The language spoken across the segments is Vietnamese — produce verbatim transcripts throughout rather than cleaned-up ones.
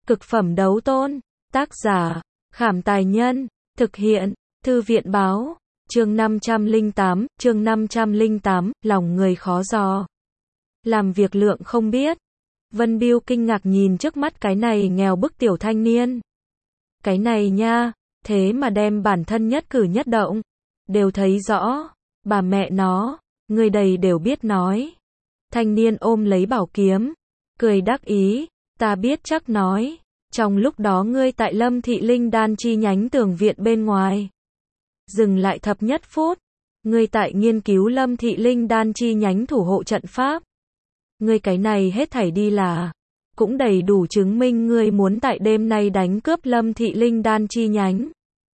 Cực phẩm đấu tôn. Tác giả, Khảm Tài Nhân. Thực hiện, Thư viện Báo. Chương năm trăm lẻ tám, chương năm trăm lẻ tám, lòng người khó dò. Làm việc lượng không biết. Vân Biêu kinh ngạc nhìn trước mắt cái này nghèo bức tiểu thanh niên. Cái này nha, thế mà đem bản thân nhất cử nhất động, đều thấy rõ. Bà mẹ nó, người đầy đều biết nói. Thanh niên ôm lấy bảo kiếm, cười đắc ý, ta biết chắc nói. Trong lúc đó ngươi tại Lâm Thị Linh Đan chi nhánh tường viện bên ngoài. Dừng lại thập nhất phút. Ngươi tại nghiên cứu Lâm Thị Linh Đan chi nhánh thủ hộ trận pháp. Ngươi cái này hết thảy đi là, cũng đầy đủ chứng minh ngươi muốn tại đêm nay đánh cướp Lâm Thị Linh Đan chi nhánh.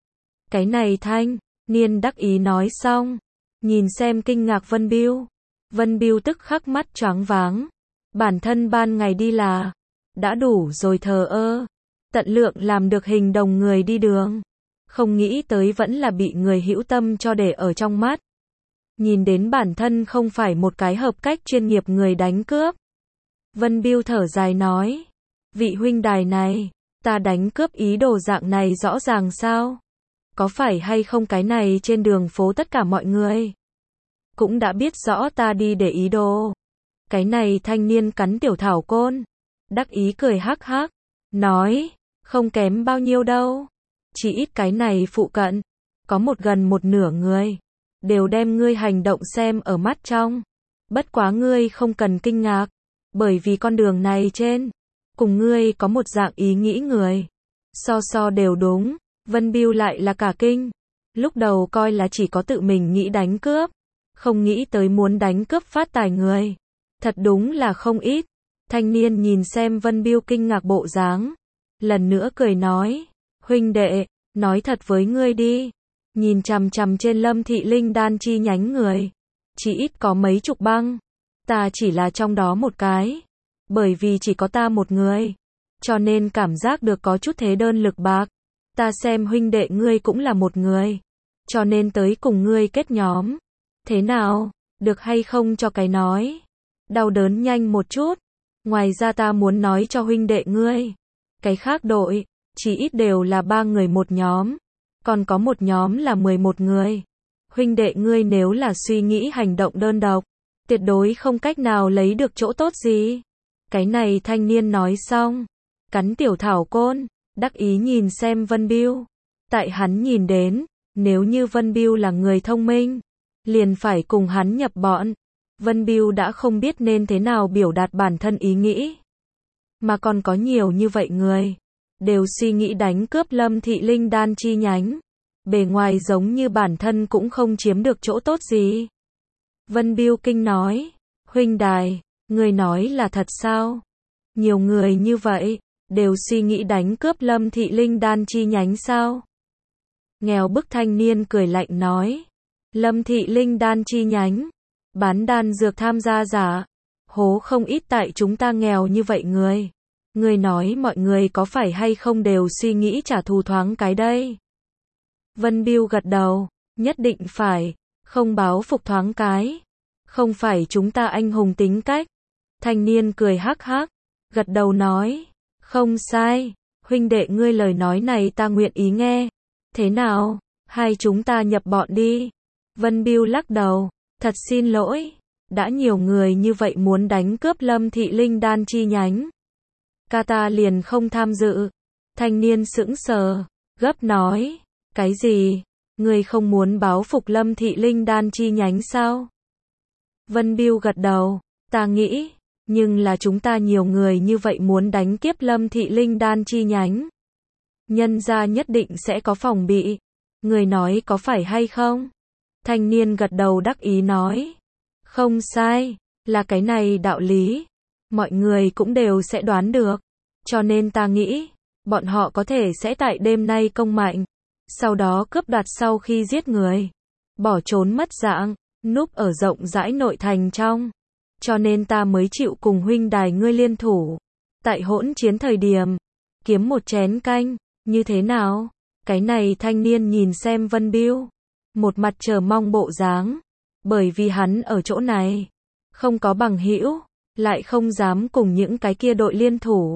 Cái này thanh niên đắc ý nói xong, nhìn xem kinh ngạc Vân Biêu. Vân Biêu tức khắc mắt choáng váng. Bản thân ban ngày đi là, đã đủ rồi thờ ơ. Tận lượng làm được hình đồng người đi đường. Không nghĩ tới vẫn là bị người hữu tâm cho để ở trong mắt. Nhìn đến bản thân không phải một cái hợp cách chuyên nghiệp người đánh cướp. Vân Biêu thở dài nói. Vị huynh đài này, ta đánh cướp ý đồ dạng này rõ ràng sao? Có phải hay không cái này trên đường phố tất cả mọi người cũng đã biết rõ ta đi để ý đồ. Cái này thanh niên cắn tiểu thảo côn, đắc ý cười hắc hắc, nói, không kém bao nhiêu đâu. Chỉ ít cái này phụ cận, có một gần một nửa người, đều đem ngươi hành động xem ở mắt trong. Bất quá ngươi không cần kinh ngạc, bởi vì con đường này trên, cùng ngươi có một dạng ý nghĩ người. So so đều đúng, Vân Biêu lại là cả kinh. Lúc đầu coi là chỉ có tự mình nghĩ đánh cướp, không nghĩ tới muốn đánh cướp phát tài người. Thật đúng là không ít. Thanh niên nhìn xem Vân Biêu kinh ngạc bộ dáng, lần nữa cười nói, huynh đệ, nói thật với ngươi đi, nhìn chằm chằm trên Lâm Thị Linh Đan chi nhánh người, chỉ ít có mấy chục băng, ta chỉ là trong đó một cái, bởi vì chỉ có ta một người, cho nên cảm giác được có chút thế đơn lực bạc. Ta xem huynh đệ ngươi cũng là một người, cho nên tới cùng ngươi kết nhóm. Thế nào, được hay không cho cái nói? Đau đớn nhanh một chút. Ngoài ra ta muốn nói cho huynh đệ ngươi, cái khác đội, chỉ ít đều là ba người một nhóm, còn có một nhóm là mười một người. Huynh đệ ngươi nếu là suy nghĩ hành động đơn độc, tuyệt đối không cách nào lấy được chỗ tốt gì. Cái này thanh niên nói xong, cắn tiểu thảo côn, đắc ý nhìn xem Vân Biêu. Tại hắn nhìn đến, nếu như Vân Biêu là người thông minh, liền phải cùng hắn nhập bọn. Vân Biêu đã không biết nên thế nào biểu đạt bản thân ý nghĩ. Mà còn có nhiều như vậy người, đều suy nghĩ đánh cướp Lâm Thị Linh Đan chi nhánh. Bề ngoài giống như bản thân cũng không chiếm được chỗ tốt gì. Vân Biêu kinh nói, huynh đài, người nói là thật sao? Nhiều người như vậy, đều suy nghĩ đánh cướp Lâm Thị Linh Đan chi nhánh sao? Nghèo bức thanh niên cười lạnh nói, Lâm Thị Linh Đan chi nhánh, bán đan dược tham gia giả, hố không ít tại chúng ta nghèo như vậy người. Người nói mọi người có phải hay không đều suy nghĩ trả thù thoáng cái đây? Vân Biêu gật đầu, nhất định phải, không báo phục thoáng cái. Không phải chúng ta anh hùng tính cách. Thanh niên cười hắc hắc, gật đầu nói, không sai, huynh đệ ngươi lời nói này ta nguyện ý nghe. Thế nào, hai chúng ta nhập bọn đi. Vân Biêu lắc đầu, thật xin lỗi, đã nhiều người như vậy muốn đánh cướp Lâm Thị Linh Đan chi nhánh. Ca ta liền không tham dự. Thanh niên sững sờ, gấp nói, cái gì, ngươi không muốn báo phục Lâm Thị Linh Đan chi nhánh sao? Vân Biêu gật đầu, ta nghĩ, nhưng là chúng ta nhiều người như vậy muốn đánh kiếp Lâm Thị Linh Đan chi nhánh. Nhân gia nhất định sẽ có phòng bị. Người nói có phải hay không? Thanh niên gật đầu đắc ý nói, không sai, là cái này đạo lý. Mọi người cũng đều sẽ đoán được. Cho nên ta nghĩ, bọn họ có thể sẽ tại đêm nay công mạnh, sau đó cướp đoạt sau khi giết người, bỏ trốn mất dạng, núp ở rộng rãi nội thành trong. Cho nên ta mới chịu cùng huynh đài ngươi liên thủ. Tại hỗn chiến thời điểm, kiếm một chén canh, như thế nào? Cái này thanh niên nhìn xem Vân Biêu, một mặt chờ mong bộ dáng, bởi vì hắn ở chỗ này, không có bằng hữu, lại không dám cùng những cái kia đội liên thủ,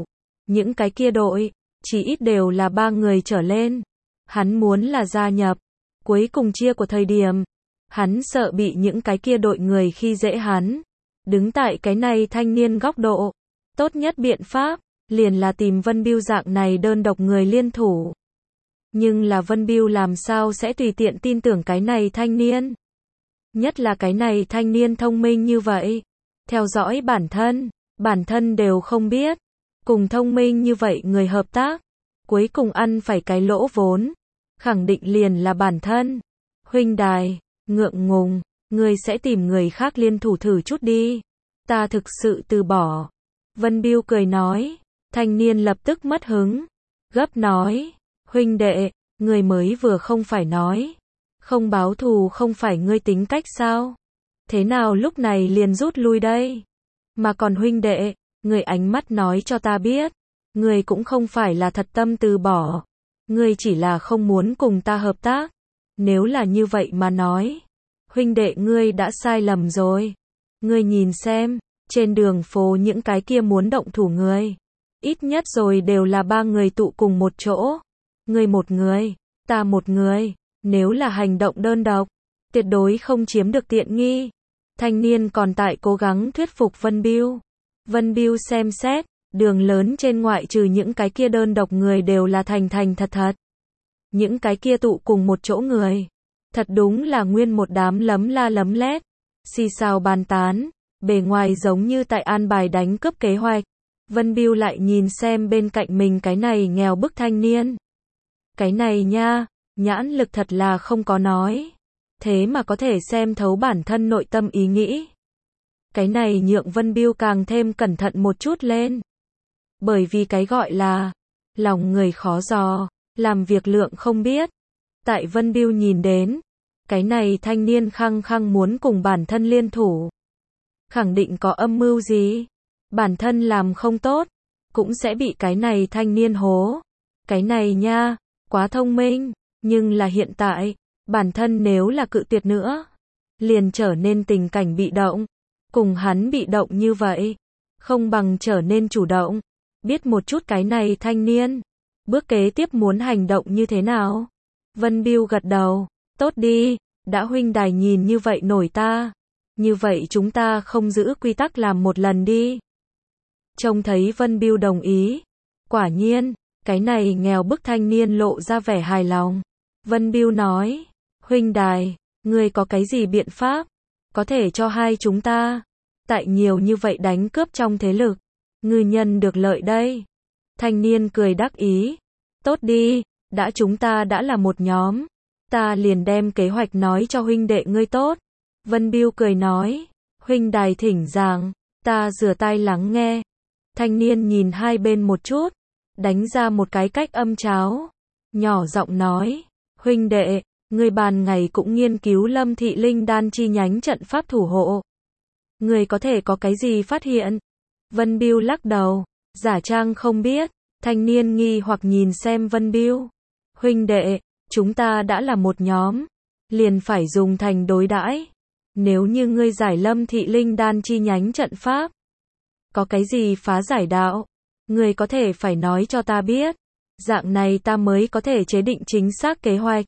Những cái kia đội, chỉ ít đều là ba người trở lên. Hắn muốn là gia nhập. Cuối cùng chia của thời điểm, hắn sợ bị những cái kia đội người khi dễ hắn. Đứng tại cái này thanh niên góc độ, tốt nhất biện pháp, liền là tìm Vân Biêu dạng này đơn độc người liên thủ. Nhưng là Vân Biêu làm sao sẽ tùy tiện tin tưởng cái này thanh niên. Nhất là cái này thanh niên thông minh như vậy. Theo dõi bản thân, bản thân đều không biết. Cùng thông minh như vậy người hợp tác, cuối cùng ăn phải cái lỗ vốn. Khẳng định liền là bản thân. Huynh đài, ngượng ngùng, ngươi sẽ tìm người khác liên thủ thử chút đi. Ta thực sự từ bỏ. Vân Biêu cười nói. Thanh niên lập tức mất hứng. Gấp nói. Huynh đệ, ngươi mới vừa không phải nói. Không báo thù không phải ngươi tính cách sao? Thế nào lúc này liền rút lui đây? Mà còn huynh đệ, ngươi ánh mắt nói cho ta biết. Ngươi cũng không phải là thật tâm từ bỏ. Ngươi chỉ là không muốn cùng ta hợp tác. Nếu là như vậy mà nói. Huynh đệ ngươi đã sai lầm rồi. Ngươi nhìn xem, trên đường phố những cái kia muốn động thủ người. Ít nhất rồi đều là ba người tụ cùng một chỗ. Ngươi một người, ta một người. Nếu là hành động đơn độc, tuyệt đối không chiếm được tiện nghi. Thanh niên còn tại cố gắng thuyết phục Vân Biêu. Vân Biêu xem xét, đường lớn trên ngoại trừ những cái kia đơn độc người đều là thành thành thật thật. Những cái kia tụ cùng một chỗ người. Thật đúng là nguyên một đám lấm la lấm lét. Xì xào bàn tán. Bề ngoài giống như tại an bài đánh cướp kế hoạch. Vân Biêu lại nhìn xem bên cạnh mình cái này nghèo bức thanh niên. Cái này nha, nhãn lực thật là không có nói. Thế mà có thể xem thấu bản thân nội tâm ý nghĩ. Cái này nhượng Vân Biêu càng thêm cẩn thận một chút lên. Bởi vì cái gọi là lòng người khó dò, làm việc lượng không biết. Tại Vân Biêu nhìn đến, cái này thanh niên khăng khăng muốn cùng bản thân liên thủ. Khẳng định có âm mưu gì. Bản thân làm không tốt, cũng sẽ bị cái này thanh niên hố. Cái này nha, quá thông minh. Nhưng là hiện tại, bản thân nếu là cự tuyệt nữa, liền trở nên tình cảnh bị động. Cùng hắn bị động như vậy, không bằng trở nên chủ động. Biết một chút cái này thanh niên, bước kế tiếp muốn hành động như thế nào. Vân Biêu gật đầu, tốt đi, đã huynh đài nhìn như vậy nổi ta. Như vậy chúng ta không giữ quy tắc làm một lần đi. Trông thấy Vân Biêu đồng ý. Quả nhiên, cái này nghèo bức thanh niên lộ ra vẻ hài lòng. Vân Biêu nói, huynh đài, ngươi có cái gì biện pháp, có thể cho hai chúng ta, tại nhiều như vậy đánh cướp trong thế lực, ngư nhân được lợi đây. Thanh niên cười đắc ý, tốt đi, đã chúng ta đã là một nhóm, ta liền đem kế hoạch nói cho huynh đệ ngươi tốt. Vân Biêu cười nói, huynh đài thỉnh giảng, ta rửa tai lắng nghe. Thanh niên nhìn hai bên một chút, đánh ra một cái cách âm cháo, nhỏ giọng nói, huynh đệ, ngươi ban ngày cũng nghiên cứu Lâm Thị Linh Đan chi nhánh trận pháp thủ hộ. Ngươi có thể có cái gì phát hiện? Vân Biêu lắc đầu, giả trang không biết. Thanh niên nghi hoặc nhìn xem Vân Biêu. Huynh đệ, chúng ta đã là một nhóm, liền phải dùng thành đối đãi. Nếu như ngươi giải Lâm Thị Linh Đan chi nhánh trận pháp, có cái gì phá giải đạo, ngươi có thể phải nói cho ta biết. Dạng này ta mới có thể chế định chính xác kế hoạch.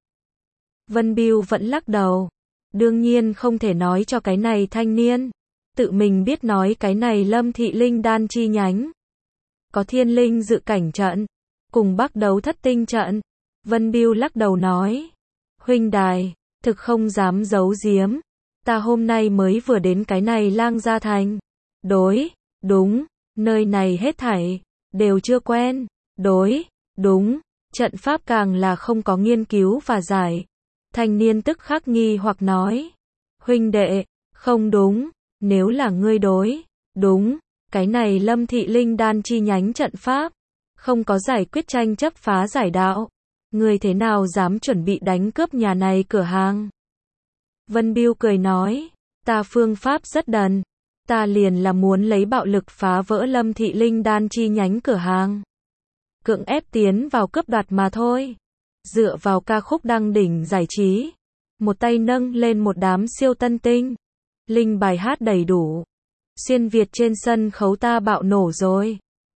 Vân Biêu vẫn lắc đầu. Đương nhiên không thể nói cho cái này thanh niên. Tự mình biết nói cái này Lâm Thị Linh Đan chi nhánh. Có thiên linh dự cảnh trận. Cùng bắc đấu thất tinh trận. Vân Biêu lắc đầu nói. Huynh đài, thực không dám giấu giếm. Ta hôm nay mới vừa đến cái này Lang Gia Thành. Đối, đúng, nơi này hết thảy, đều chưa quen. Đối, đúng, trận pháp càng là không có nghiên cứu và giải. Thanh niên tức khắc nghi hoặc nói. Huynh đệ, không đúng, nếu là ngươi đối, đúng, cái này Lâm Thị Linh Đan chi nhánh trận pháp, không có giải quyết tranh chấp phá giải đạo. Ngươi thế nào dám chuẩn bị đánh cướp nhà này cửa hàng? Vân Biêu cười nói, ta phương pháp rất đần, ta liền là muốn lấy bạo lực phá vỡ Lâm Thị Linh Đan chi nhánh cửa hàng. Cưỡng ép tiến vào cướp đoạt mà thôi. Dựa vào ca khúc đăng đỉnh giải trí, một tay nâng lên một đám siêu tân tinh, linh bài hát đầy đủ. Xuyên Việt trên sân khấu ta bạo nổ rồi.